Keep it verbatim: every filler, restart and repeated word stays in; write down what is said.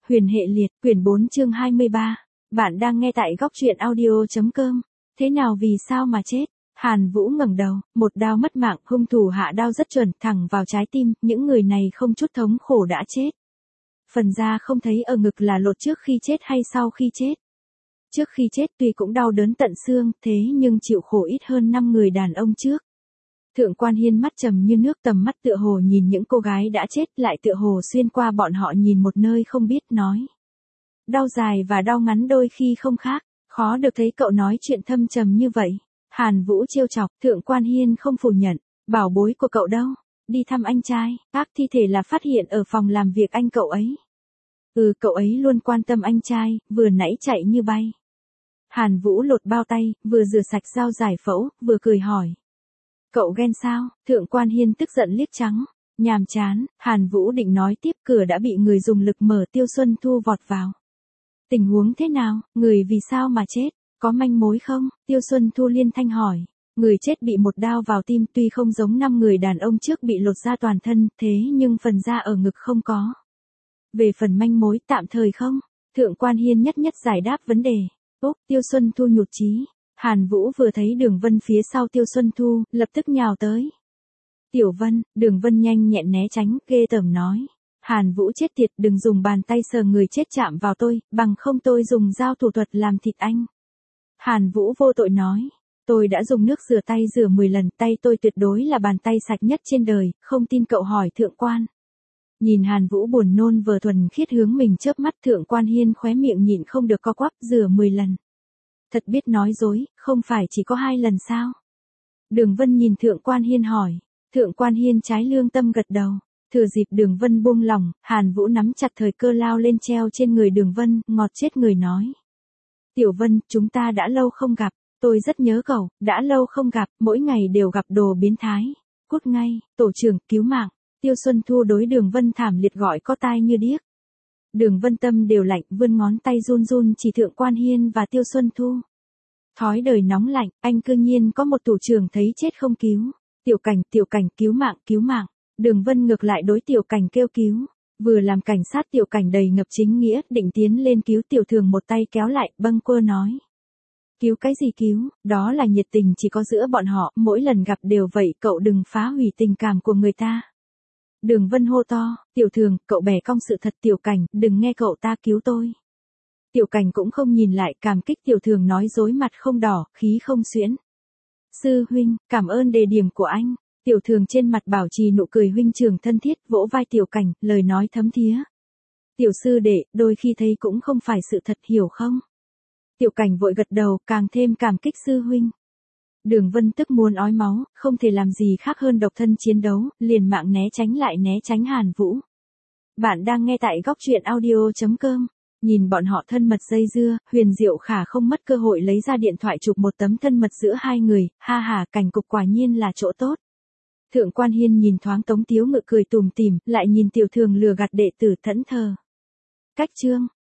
Huyền hệ liệt, quyển bốn chương hai mươi ba. Bạn đang nghe tại góc truyện audio.com. Thế nào vì sao mà chết? Hàn Vũ ngẩng đầu, một đao mất mạng, hung thủ hạ đao rất chuẩn, thẳng vào trái tim, những người này không chút thống khổ đã chết. Phần da không thấy ở ngực là lột trước khi chết hay sau khi chết. Trước khi chết tuy cũng đau đớn tận xương, thế nhưng chịu khổ ít hơn năm người đàn ông trước. Thượng quan Hiên mắt trầm như nước, tầm mắt tựa hồ nhìn những cô gái đã chết, lại tựa hồ xuyên qua bọn họ nhìn một nơi không biết, nói. Đau dài và đau ngắn đôi khi không khác, khó được thấy cậu nói chuyện thâm trầm như vậy. Hàn Vũ trêu chọc, Thượng quan Hiên không phủ nhận, bảo bối của cậu đâu? Đi thăm anh trai, các thi thể là phát hiện ở phòng làm việc anh cậu ấy. Ừ, cậu ấy luôn quan tâm anh trai, vừa nãy chạy như bay. Hàn Vũ lột bao tay, vừa rửa sạch dao giải phẫu, vừa cười hỏi. Cậu ghen sao? Thượng quan Hiên tức giận liếc trắng. Nhàm chán, Hàn Vũ định nói tiếp, cửa đã bị người dùng lực mở, Tiêu Xuân Thu vọt vào. Tình huống thế nào? Người vì sao mà chết? Có manh mối không? Tiêu Xuân Thu liên thanh hỏi. Người chết bị một đao vào tim, tuy không giống năm người đàn ông trước bị lột da toàn thân, thế nhưng phần da ở ngực không có. Về phần manh mối, tạm thời không. Thượng quan Hiên nhất nhất giải đáp vấn đề. Úp, Tiêu Xuân Thu nhụt chí. Hàn Vũ vừa thấy Đường Vân phía sau Tiêu Xuân Thu, lập tức nhào tới. Tiểu Vân, Đường Vân nhanh nhẹn né tránh, ghê tởm nói. Hàn Vũ chết tiệt, đừng dùng bàn tay sờ người chết chạm vào tôi, bằng không tôi dùng dao thủ thuật làm thịt anh. Hàn Vũ vô tội nói. Tôi đã dùng nước rửa tay rửa mười lần, tay tôi tuyệt đối là bàn tay sạch nhất trên đời, không tin cậu hỏi thượng quan. Nhìn Hàn Vũ buồn nôn vờ thuần khiết hướng mình chớp mắt, Thượng quan Hiên khóe miệng nhịn không được co quắp, rửa mười lần. Thật biết nói dối, không phải chỉ có hai lần sao? Đường Vân nhìn Thượng quan Hiên hỏi. Thượng quan Hiên trái lương tâm gật đầu. Thừa dịp Đường Vân buông lỏng, Hàn Vũ nắm chặt thời cơ lao lên treo trên người Đường Vân, ngọt chết người nói. Tiểu Vân, chúng ta đã lâu không gặp, tôi rất nhớ cậu, đã lâu không gặp, mỗi ngày đều gặp đồ biến thái. Cút ngay, tổ trưởng, cứu mạng. Tiêu Xuân Thu đối Đường Vân thảm liệt gọi có tai như điếc. Đường Vân tâm đều lạnh, vươn ngón tay run run chỉ Thượng quan Hiên và Tiêu Xuân Thu. Thói đời nóng lạnh, anh cư nhiên có một thủ trưởng thấy chết không cứu. Tiểu Cảnh, Tiểu Cảnh, cứu mạng, cứu mạng. Đường Vân ngược lại đối Tiểu Cảnh kêu cứu. Vừa làm cảnh sát Tiểu Cảnh đầy ngập chính nghĩa, định tiến lên cứu Tiểu Thường, một tay kéo lại, bâng quơ nói. Cứu cái gì cứu, đó là nhiệt tình chỉ có giữa bọn họ, mỗi lần gặp đều vậy, cậu đừng phá hủy tình cảm của người ta. Đường Vân hô to, Tiểu Thường, cậu bẻ cong sự thật. Tiểu Cảnh, đừng nghe cậu ta, cứu tôi. Tiểu Cảnh cũng không nhìn lại, cảm kích Tiểu Thường nói dối mặt không đỏ, khí không xuyễn. Sư huynh, cảm ơn đề điểm của anh. Tiểu Thường trên mặt bảo trì nụ cười huynh trưởng thân thiết, vỗ vai Tiểu Cảnh, lời nói thấm thía. Tiểu sư đệ, đôi khi thấy cũng không phải sự thật, hiểu không? Tiểu Cảnh vội gật đầu, càng thêm cảm kích sư huynh. Đường Vân tức muốn ói máu, không thể làm gì khác hơn độc thân chiến đấu, liền mạng né tránh lại né tránh Hàn Vũ. Bạn đang nghe tại góc truyện audio.com. Nhìn bọn họ thân mật dây dưa, Huyền Diệu Khả không mất cơ hội lấy ra điện thoại chụp một tấm thân mật giữa hai người, ha ha, cảnh cục quả nhiên là chỗ tốt. Thượng quan Hiên nhìn thoáng Tống Tiếu Ngự cười tùm tìm, lại nhìn Tiểu Thường lừa gạt đệ tử thẫn thờ. Cách chương.